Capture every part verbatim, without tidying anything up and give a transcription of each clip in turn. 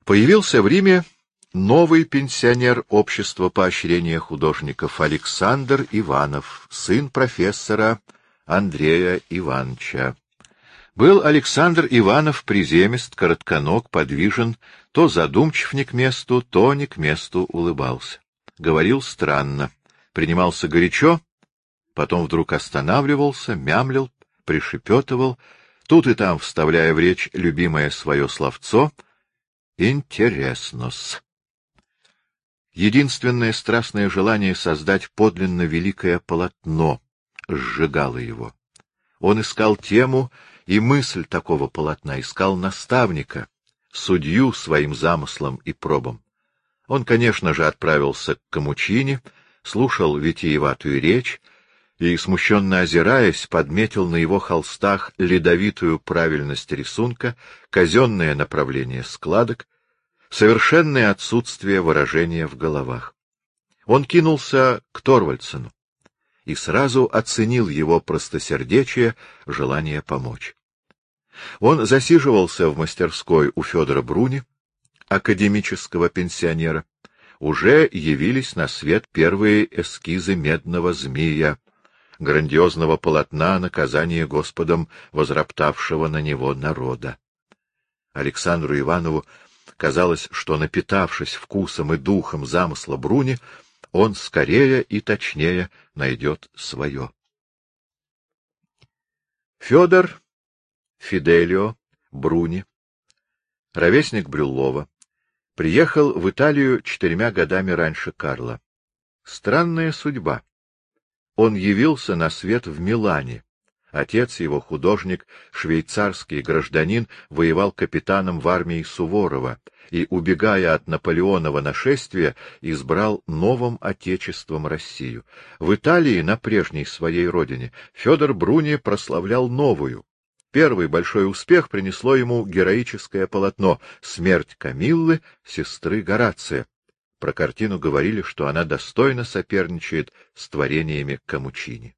Появился в Риме новый пенсионер общества поощрения художников Александр Иванов, сын профессора Андрея Ивановича. Был Александр Иванов приземист, коротконог, подвижен, то задумчив не к месту, то не к месту улыбался. Говорил странно, принимался горячо, потом вдруг останавливался, мямлил, пришепетывал, тут и там вставляя в речь любимое свое словцо «интересно-с». Единственное страстное желание создать подлинно великое полотно сжигало его. Он искал тему и мысль такого полотна, искал наставника, судью своим замыслам и пробам. Он, конечно же, отправился к Камучини, слушал витиеватую речь и, смущенно озираясь, подметил на его холстах ледовитую правильность рисунка, казенное направление складок, совершенное отсутствие выражения в головах. Он кинулся к Торвальдсену и сразу оценил его простосердечие, желание помочь. Он засиживался в мастерской у Федора Бруни, академического пенсионера. Уже явились на свет первые эскизы «Медного змея», грандиозного полотна наказания Господом возроптавшего на него народа. Александру Иванову казалось, что, напитавшись вкусом и духом замысла Бруни, он скорее и точнее найдет свое. Федор Фиделио Бруни, ровесник Брюллова, приехал в Италию четырьмя годами раньше Карла. Странная судьба. Он явился на свет в Милане. Отец его, художник, швейцарский гражданин, воевал капитаном в армии Суворова и, убегая от Наполеонова нашествия, избрал новым отечеством Россию. В Италии, на прежней своей родине, Федор Бруни прославлял новую. Первый большой успех принесло ему героическое полотно «Смерть Камиллы, сестры Горация». Про картину говорили, что она достойно соперничает с творениями Камучини.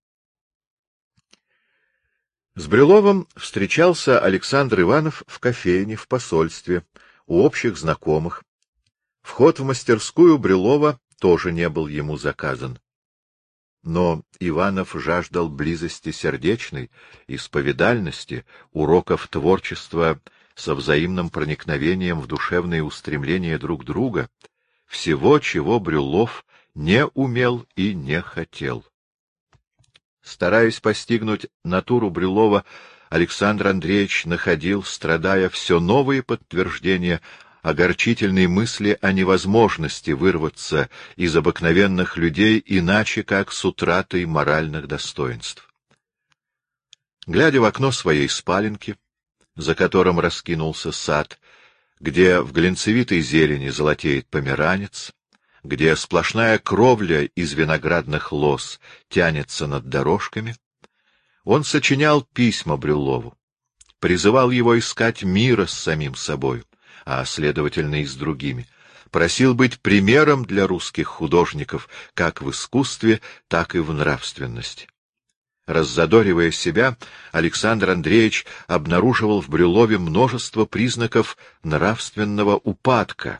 С Брюлловым встречался Александр Иванов в кофейне, в посольстве, у общих знакомых. Вход в мастерскую Брюллова тоже не был ему заказан. Но Иванов жаждал близости сердечной, исповедальности, уроков творчества со взаимным проникновением в душевные устремления друг друга, всего, чего Брюллов не умел и не хотел. Стараясь постигнуть натуру Брюллова, Александр Андреевич находил, страдая, все новые подтверждения огорчительной мысли о невозможности вырваться из обыкновенных людей иначе, как с утратой моральных достоинств. Глядя в окно своей спаленки, за которым раскинулся сад, где в глинцевитой зелени золотеет померанец, где сплошная кровля из виноградных лоз тянется над дорожками, он сочинял письма Брюллову, призывал его искать мира с самим собою, а, следовательно, и с другими, просил быть примером для русских художников как в искусстве, так и в нравственности. Раззадоривая себя, Александр Андреевич обнаруживал в Брюллове множество признаков нравственного упадка,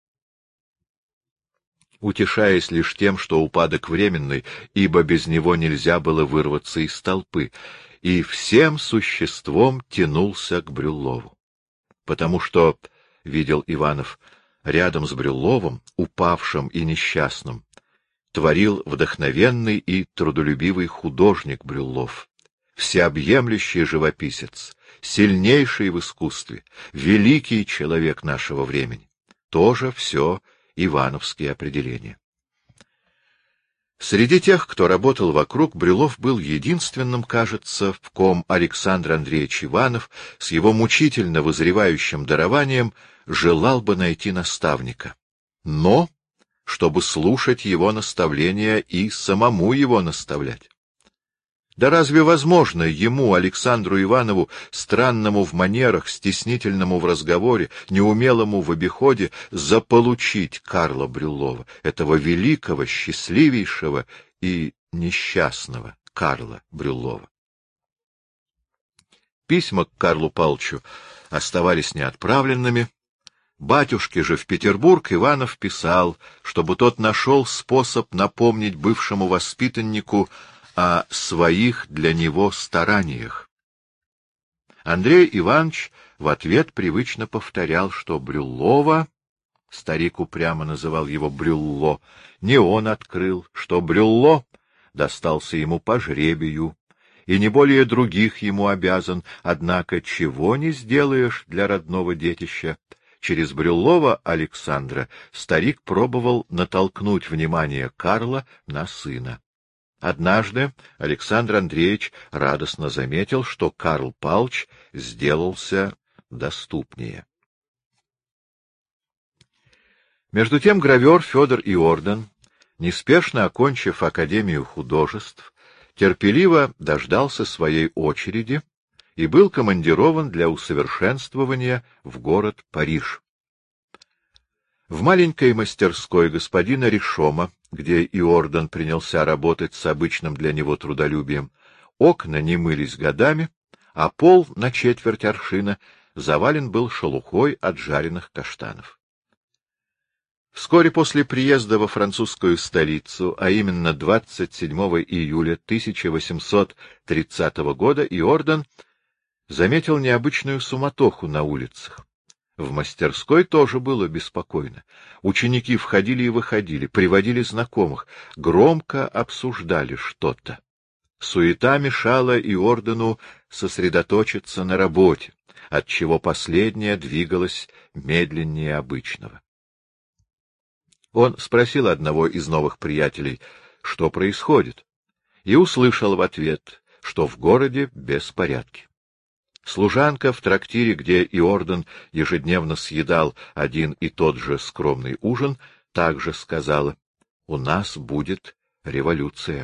утешаясь лишь тем, что упадок временный, ибо без него нельзя было вырваться из толпы, и всем существом тянулся к Брюллову. Потому что, видел Иванов, рядом с Брюлловым, упавшим и несчастным, творил вдохновенный и трудолюбивый художник Брюллов, всеобъемлющий живописец, сильнейший в искусстве, великий человек нашего времени. Тоже все ивановские определения. Среди тех, кто работал вокруг, Брюллов был единственным, кажется, в ком Александр Андреевич Иванов с его мучительно вызревающим дарованием желал бы найти наставника. Но чтобы слушать его наставления и самому его наставлять. Да разве возможно ему, Александру Иванову, странному в манерах, стеснительному в разговоре, неумелому в обиходе, заполучить Карла Брюллова, этого великого, счастливейшего и несчастного Карла Брюллова? Письма к Карлу Павловичу оставались неотправленными. Батюшке же в Петербург Иванов писал, чтобы тот нашел способ напомнить бывшему воспитаннику о своих для него стараниях. Андрей Иванович в ответ привычно повторял, что Брюллова, старик упрямо называл его Брюлло, не он открыл, что Брюлло достался ему по жребию, и не более других ему обязан, однако чего не сделаешь для родного детища. Через Брюллова Александра старик пробовал натолкнуть внимание Карла на сына. Однажды Александр Андреевич радостно заметил, что Карл Павлович сделался доступнее. Между тем гравер Федор Иордан, неспешно окончив Академию художеств, терпеливо дождался своей очереди и был командирован для усовершенствования в город Париж. В маленькой мастерской господина Ришома, где Иордан принялся работать с обычным для него трудолюбием, окна не мылись годами, а пол на четверть аршина завален был шелухой от жареных каштанов. Вскоре после приезда во французскую столицу, а именно двадцать седьмого июля тысяча восемьсот тридцатого года, Иордан заметил необычную суматоху на улицах. В мастерской тоже было беспокойно. Ученики входили и выходили, приводили знакомых, громко обсуждали что-то. Суета мешала Иордану сосредоточиться на работе, отчего последняя двигалась медленнее обычного. Он спросил одного из новых приятелей, что происходит, и услышал в ответ, что в городе беспорядки. Служанка в трактире, где Иордан ежедневно съедал один и тот же скромный ужин, также сказала: «У нас будет революция».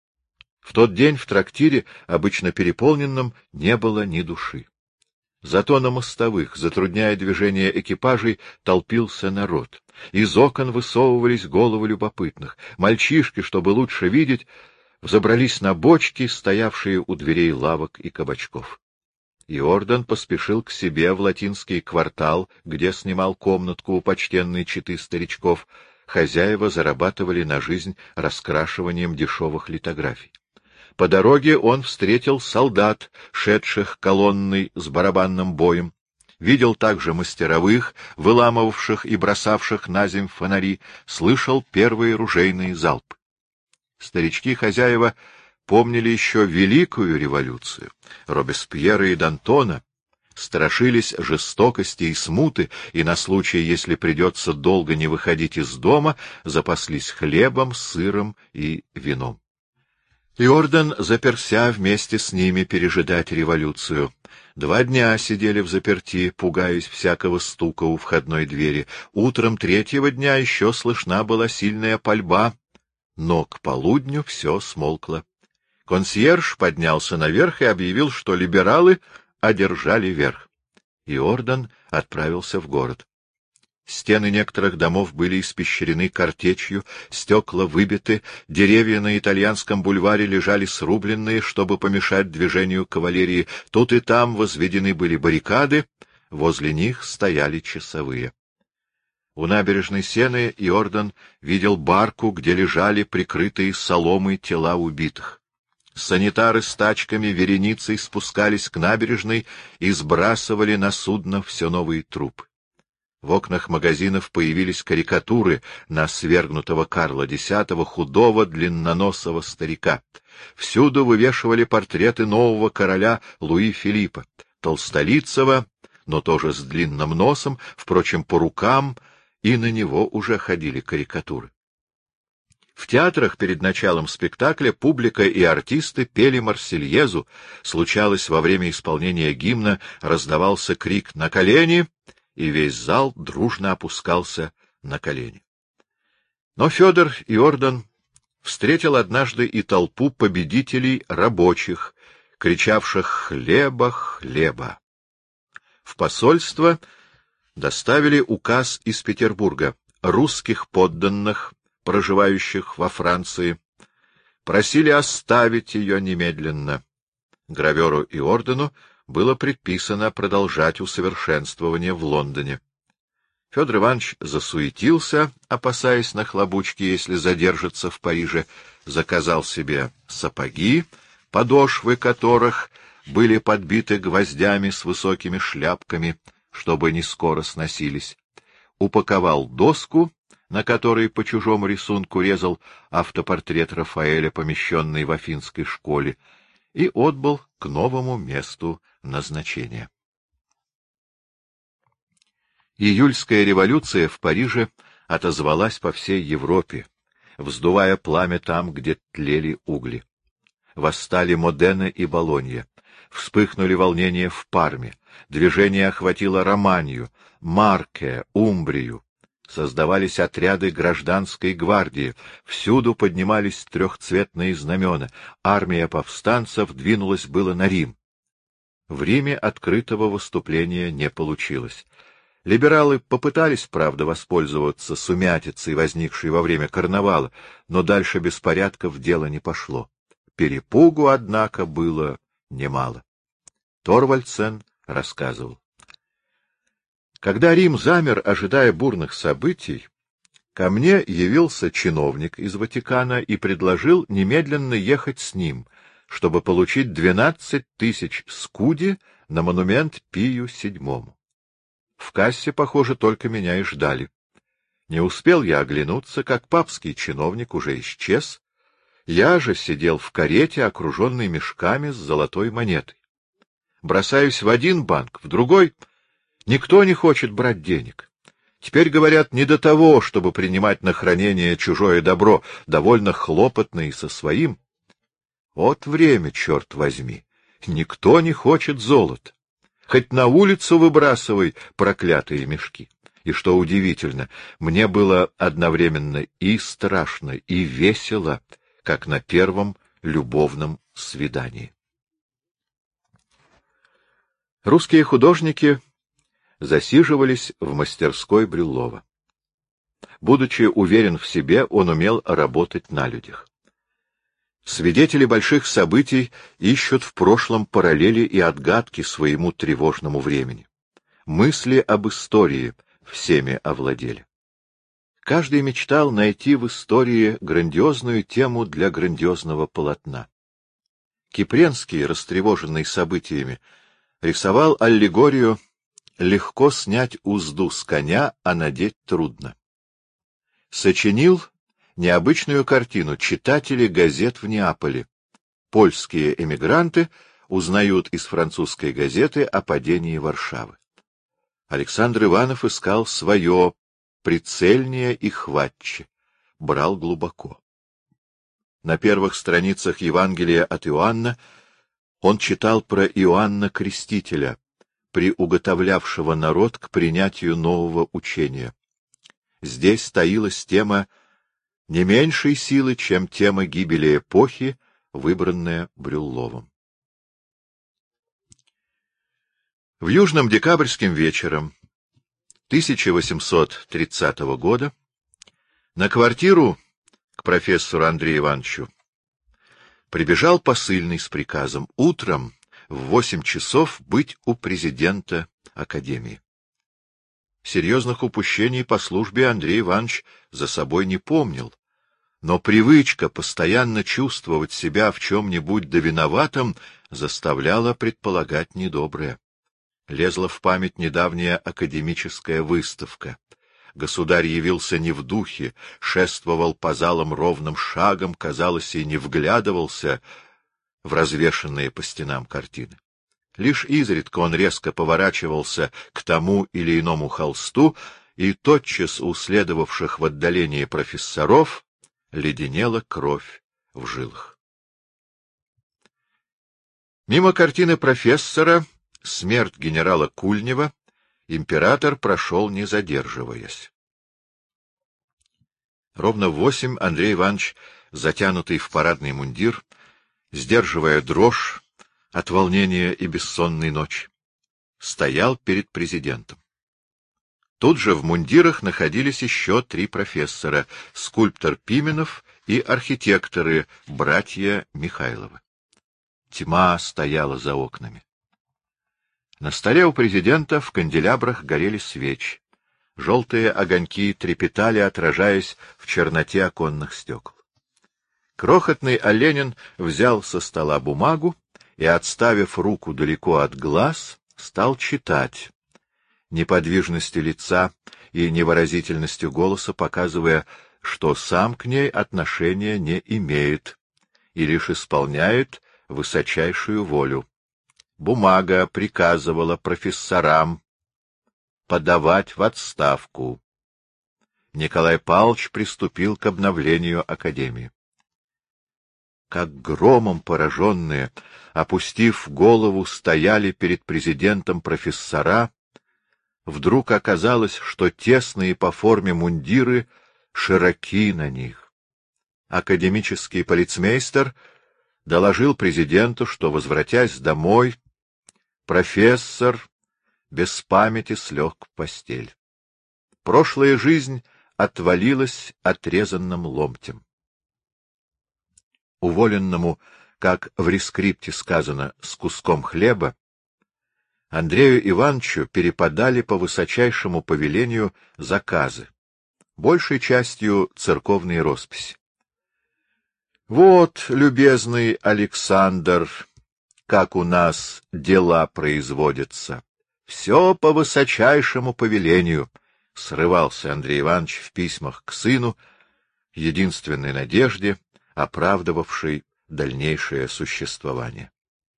В тот день в трактире, обычно переполненном, не было ни души. Зато на мостовых, затрудняя движение экипажей, толпился народ. Из окон высовывались головы любопытных. Мальчишки, чтобы лучше видеть, взобрались на бочки, стоявшие у дверей лавок и кабачков. Иордан поспешил к себе в латинский квартал, где снимал комнатку у почтенной четы старичков. Хозяева зарабатывали на жизнь раскрашиванием дешевых литографий. По дороге он встретил солдат, шедших колонной с барабанным боем, видел также мастеровых, выламывавших и бросавших на земь фонари, слышал первые ружейные залпы. Старички-хозяева помнили еще Великую революцию, Робеспьера и Д'Антона, страшились жестокости и смуты, и на случай, если придется долго не выходить из дома, запаслись хлебом, сыром и вином. Иордан заперся вместе с ними пережидать революцию. Два дня сидели взаперти, пугаясь всякого стука у входной двери. Утром третьего дня еще слышна была сильная пальба, но к полудню все смолкло. Консьерж поднялся наверх и объявил, что либералы одержали верх. Иордан отправился в город. Стены некоторых домов были испещрены картечью, стекла выбиты, деревья на итальянском бульваре лежали срубленные, чтобы помешать движению кавалерии. Тут и там возведены были баррикады, возле них стояли часовые. У набережной Сены Иордан видел барку, где лежали прикрытые соломой тела убитых. Санитары с тачками вереницей спускались к набережной и сбрасывали на судно все новые трупы. В окнах магазинов появились карикатуры на свергнутого Карла Десятого, худого, длинноносого старика. Всюду вывешивали портреты нового короля Луи Филиппа, толстолицего, но тоже с длинным носом, впрочем, по рукам, и на него уже ходили карикатуры. В театрах перед началом спектакля публика и артисты пели Марсельезу. Случалось, во время исполнения гимна раздавался крик «На колени!», и весь зал дружно опускался на колени. Но Федор Иордан встретил однажды и толпу победителей рабочих, кричавших «Хлеба, хлеба!». В посольство доставили указ из Петербурга. Русских подданных, проживающих во Франции, просили оставить ее немедленно. Граверу Иордану было предписано продолжать усовершенствование в Лондоне. Федор Иванович засуетился, опасаясь нахлобучки, если задержится в Париже, заказал себе сапоги, подошвы которых были подбиты гвоздями с высокими шляпками, чтобы не скоро сносились, упаковал доску, на которой по чужому рисунку резал автопортрет Рафаэля, помещенный в Афинской школе, и отбыл к новому месту назначения. Июльская революция в Париже отозвалась по всей Европе, вздувая пламя там, где тлели угли. Восстали Модена и Болонья, вспыхнули волнения в Парме, движение охватило Романию, Марке, Умбрию. Создавались отряды гражданской гвардии, всюду поднимались трехцветные знамена, армия повстанцев двинулась было на Рим. В Риме открытого выступления не получилось. Либералы попытались, правда, воспользоваться сумятицей, возникшей во время карнавала, но дальше беспорядков дело не пошло. Перепугу, однако, было немало. Торвальдсен рассказывал. Когда Рим замер, ожидая бурных событий, ко мне явился чиновник из Ватикана и предложил немедленно ехать с ним, чтобы получить двенадцать тысяч скуди на монумент Пию седьмому. В кассе, похоже, только меня и ждали. Не успел я оглянуться, как папский чиновник уже исчез. Я же сидел в карете, окруженный мешками с золотой монетой. Бросаюсь в один банк, в другой. Никто не хочет брать денег. Теперь, говорят, не до того, чтобы принимать на хранение чужое добро, довольно хлопотно и со своим. Вот время, черт возьми. Никто не хочет золота. Хоть на улицу выбрасывай проклятые мешки. И что удивительно, мне было одновременно и страшно, и весело, как на первом любовном свидании. Русские художники засиживались в мастерской Брюллова. Будучи уверен в себе, он умел работать на людях. Свидетели больших событий ищут в прошлом параллели и отгадки своему тревожному времени. Мысли об истории всеми овладели. Каждый мечтал найти в истории грандиозную тему для грандиозного полотна. Кипренский, растревоженный событиями, рисовал аллегорию «Легко снять узду с коня, а надеть трудно». Сочинил необычную картину читатели газет в Неаполе. Польские эмигранты узнают из французской газеты о падении Варшавы. Александр Иванов искал свое, прицельнее и хватче, брал глубоко. На первых страницах Евангелия от Иоанна он читал про Иоанна Крестителя, приуготовлявшего народ к принятию нового учения. Здесь таилась тема не меньшей силы, чем тема гибели эпохи, выбранная Брюлловым. В южном декабрьским вечером тысяча восемьсот тридцатого года на квартиру к профессору Андрею Ивановичу прибежал посыльный с приказом утром в восемь часов быть у президента академии. Серьезных упущений по службе Андрей Иванович за собой не помнил, но привычка постоянно чувствовать себя в чем-нибудь довиноватым заставляла предполагать недоброе. Лезла в память недавняя академическая выставка. Государь явился не в духе, шествовал по залам ровным шагом, казалось, и не вглядывался в развешанные по стенам картины. Лишь изредка он резко поворачивался к тому или иному холсту, и тотчас у следовавших в отдалении профессоров леденела кровь в жилах. Мимо картины профессора «Смерть генерала Кульнева» император прошел, не задерживаясь. Ровно в восемь Андрей Иванович, затянутый в парадный мундир, сдерживая дрожь от волнения и бессонной ночи, стоял перед президентом. Тут же в мундирах находились еще три профессора — скульптор Пименов и архитекторы, братья Михайловы. Тьма стояла за окнами. На столе у президента в канделябрах горели свечи. Желтые огоньки трепетали, отражаясь в черноте оконных стекол. Крохотный Оленин взял со стола бумагу и, отставив руку далеко от глаз, стал читать, неподвижностью лица и невыразительностью голоса показывая, что сам к ней отношения не имеет и лишь исполняет высочайшую волю. Бумага приказывала профессорам подавать в отставку. Николай Павлович приступил к обновлению академии. Как громом пораженные, опустив голову, стояли перед президентом профессора, вдруг оказалось, что тесные по форме мундиры широки на них. Академический полицмейстер доложил президенту, что, возвратясь домой, профессор без памяти слег в постель. Прошлая жизнь отвалилась отрезанным ломтем. Уволенному, как в рескрипте сказано, с куском хлеба, Андрею Ивановичу перепадали по высочайшему повелению заказы, большей частью церковные росписи. Вот, любезный Александр, как у нас дела производятся. Все по высочайшему повелению, — срывался Андрей Иванович в письмах к сыну, единственной надежде, оправдывавшей дальнейшее существование.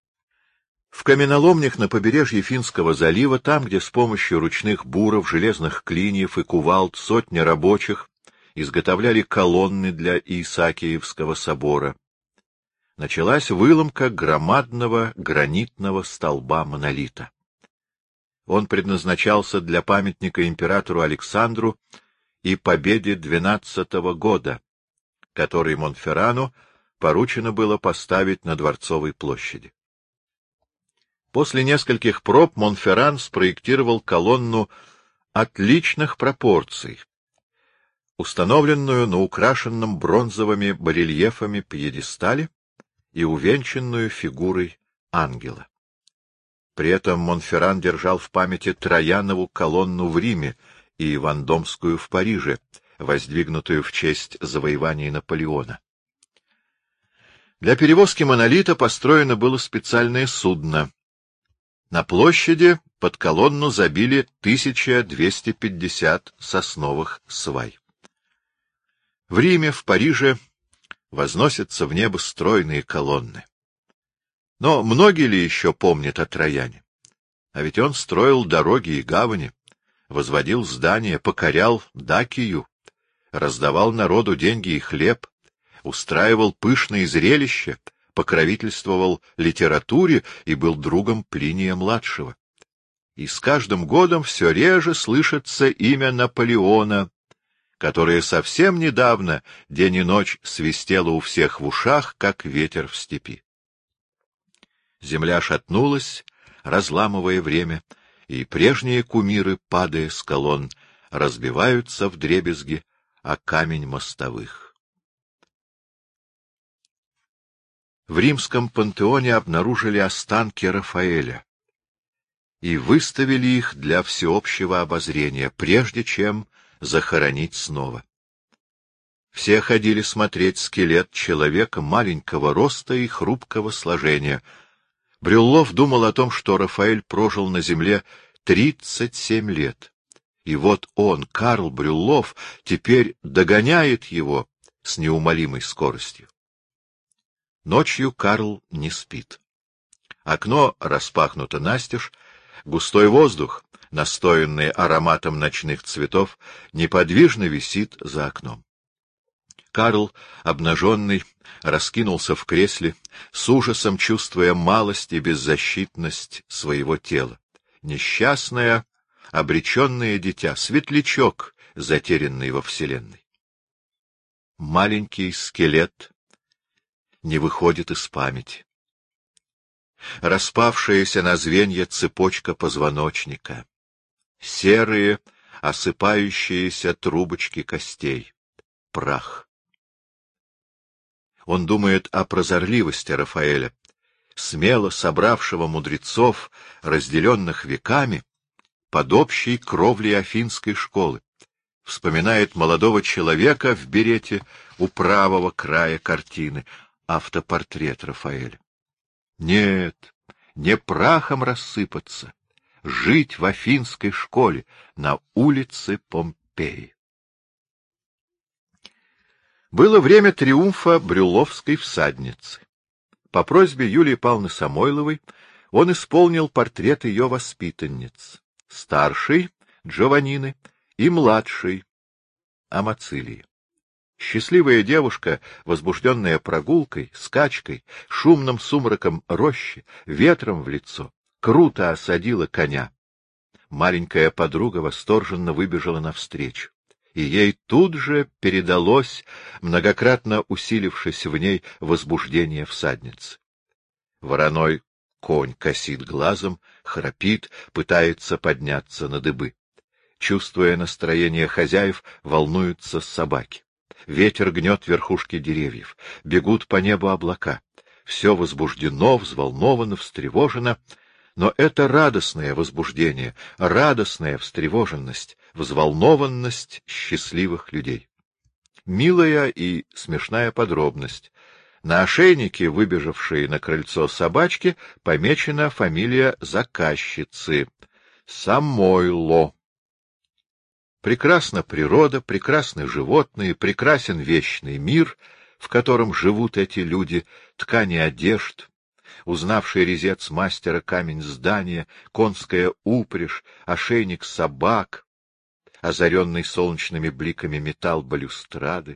В каменоломнях на побережье Финского залива, там, где с помощью ручных буров, железных клиньев и кувалд сотни рабочих изготовляли колонны для Исаакиевского собора, началась выломка громадного гранитного столба-монолита. Он предназначался для памятника императору Александру и победе двенадцатого года, который Монферрану поручено было поставить на Дворцовой площади. После нескольких проб Монферран спроектировал колонну отличных пропорций, установленную на украшенном бронзовыми барельефами пьедестале и увенчанную фигурой ангела. При этом Монферран держал в памяти Троянову колонну в Риме и Вандомскую в Париже, воздвигнутую в честь завоеваний Наполеона. Для перевозки монолита построено было специальное судно. На площади под колонну забили тысяча двести пятьдесят сосновых свай. В Риме, в Париже возносятся в небо стройные колонны. Но многие ли еще помнят о Трояне? А ведь он строил дороги и гавани, возводил здания, покорял Дакию, раздавал народу деньги и хлеб, устраивал пышные зрелища, покровительствовал литературе и был другом Плиния-младшего. И с каждым годом все реже слышится имя Наполеона, которое совсем недавно день и ночь свистело у всех в ушах, как ветер в степи. Земля шатнулась, разламывая время, и прежние кумиры, падая с колонн, разбиваются вдребезги о камень мостовых. В римском пантеоне обнаружили останки Рафаэля и выставили их для всеобщего обозрения, прежде чем захоронить снова. Все ходили смотреть скелет человека маленького роста и хрупкого сложения. Брюллов думал о том, что Рафаэль прожил на земле тридцать семь лет, и вот он, Карл Брюллов, теперь догоняет его с неумолимой скоростью. Ночью Карл не спит. Окно распахнуто настежь, густой воздух, настоянный ароматом ночных цветов, неподвижно висит за окном. Карл, обнаженный, раскинулся в кресле, с ужасом чувствуя малость и беззащитность своего тела. Несчастное, обреченное дитя, светлячок, затерянный во вселенной. Маленький скелет не выходит из памяти. Распавшаяся на звенья цепочка позвоночника, серые, осыпающиеся трубочки костей, прах. Он думает о прозорливости Рафаэля, смело собравшего мудрецов, разделенных веками, под общей кровлей Афинской школы. Вспоминает молодого человека в берете у правого края картины, автопортрет Рафаэля. Нет, не прахом рассыпаться, жить в Афинской школе на улице Помпеи. Было время триумфа Брюлловской всадницы. По просьбе Юлии Павловны Самойловой он исполнил портрет ее воспитанниц, старшей Джованнины и младшей Амацилии. Счастливая девушка, возбужденная прогулкой, скачкой, шумным сумраком рощи, ветром в лицо, круто осадила коня. Маленькая подруга восторженно выбежала навстречу, и ей тут же передалось, многократно усилившись в ней, возбуждение всадницы. Вороной конь косит глазом, храпит, пытается подняться на дыбы. Чувствуя настроение хозяев, волнуются собаки. Ветер гнет верхушки деревьев, бегут по небу облака. Все возбуждено, взволновано, встревожено, но это радостное возбуждение, радостная встревоженность, взволнованность счастливых людей. Милая и смешная подробность. На ошейнике, выбежавшей на крыльцо собачки, помечена фамилия заказчицы — Самойло. Прекрасна природа, прекрасны животные, прекрасен вечный мир, в котором живут эти люди, ткани одежд, узнавший резец мастера камень здания, конская упряжь, ошейник собак, озаренный солнечными бликами металл балюстрады.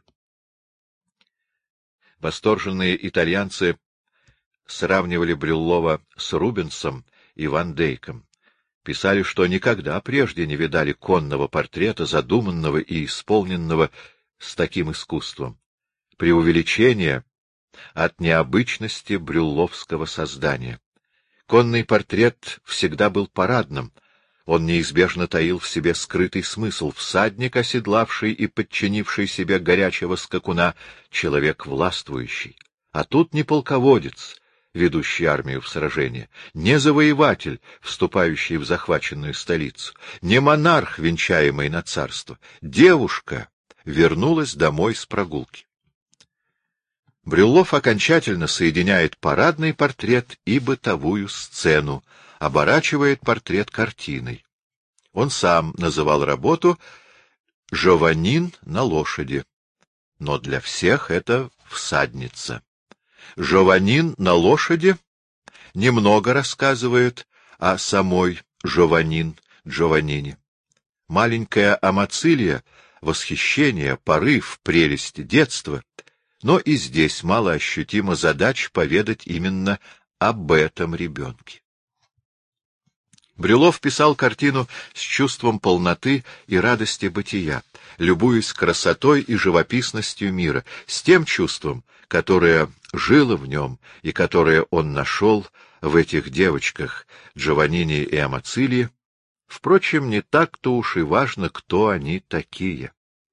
Восторженные итальянцы сравнивали Брюллова с Рубенсом и Ван Дейком. Писали, что никогда прежде не видали конного портрета, задуманного и исполненного с таким искусством. Преувеличение от необычности брюлловского создания. Конный портрет всегда был парадным, он неизбежно таил в себе скрытый смысл: всадник, оседлавший и подчинивший себе горячего скакуна, человек властвующий. А тут не полководец, ведущий армию в сражение, не завоеватель, вступающий в захваченную столицу, не монарх, венчаемый на царство. Девушка вернулась домой с прогулки. Брюллов окончательно соединяет парадный портрет и бытовую сцену, оборачивает портрет картиной. Он сам называл работу «Джованнин на лошади», но для всех это всадница. Джованнин на лошади немного рассказывает о самой Джованнин, Джованнине. Маленькая Амацилия — восхищение, порыв, прелесть детства, но и здесь мало ощутима задача поведать именно об этом ребенке. Брюллов писал картину с чувством полноты и радости бытия, любуясь красотой и живописностью мира, с тем чувством, которое жило в нем и которое он нашел в этих девочках Джованнине и Амацилии. Впрочем, не так-то уж и важно, кто они такие.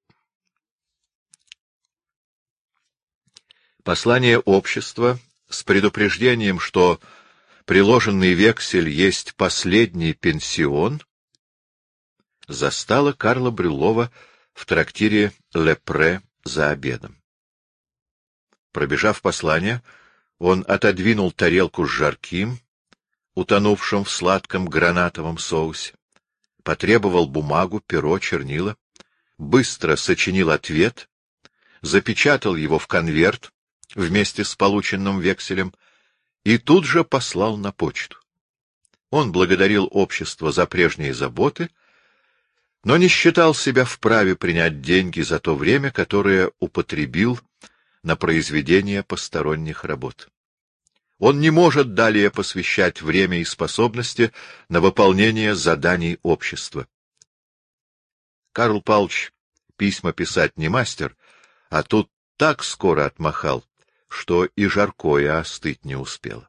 Послание общества с предупреждением, что приложенный вексель есть последний пенсион, застало Карла Брюллова в трактире Лепре за обедом. Пробежав послание, он отодвинул тарелку с жарким, утонувшим в сладком гранатовом соусе, потребовал бумагу, перо, чернила, быстро сочинил ответ, запечатал его в конверт вместе с полученным векселем и тут же послал на почту. Он благодарил общество за прежние заботы, но не считал себя вправе принять деньги за то время, которое употребил на произведение посторонних работ. Он не может далее посвящать время и способности на выполнение заданий общества. Карл Павлович письма писать не мастер, а тут так скоро отмахал, что и жаркое остыть не успело.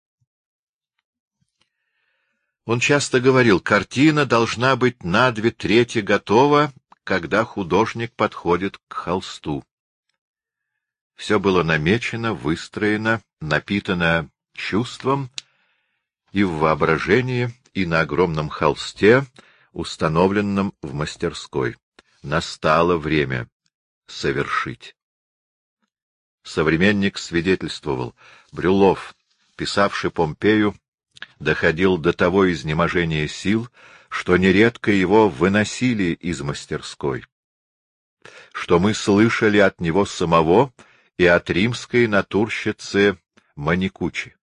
Он часто говорил, картина должна быть на две трети готова, когда художник подходит к холсту. Все было намечено, выстроено, напитано чувством, и в воображении, и на огромном холсте установленном в мастерской. Настало время совершить. Современник свидетельствовал: Брюллов, писавший Помпею, доходил до того изнеможения сил, что нередко его выносили из мастерской, что мы слышали от него самого и от римской натурщицы Маникучи.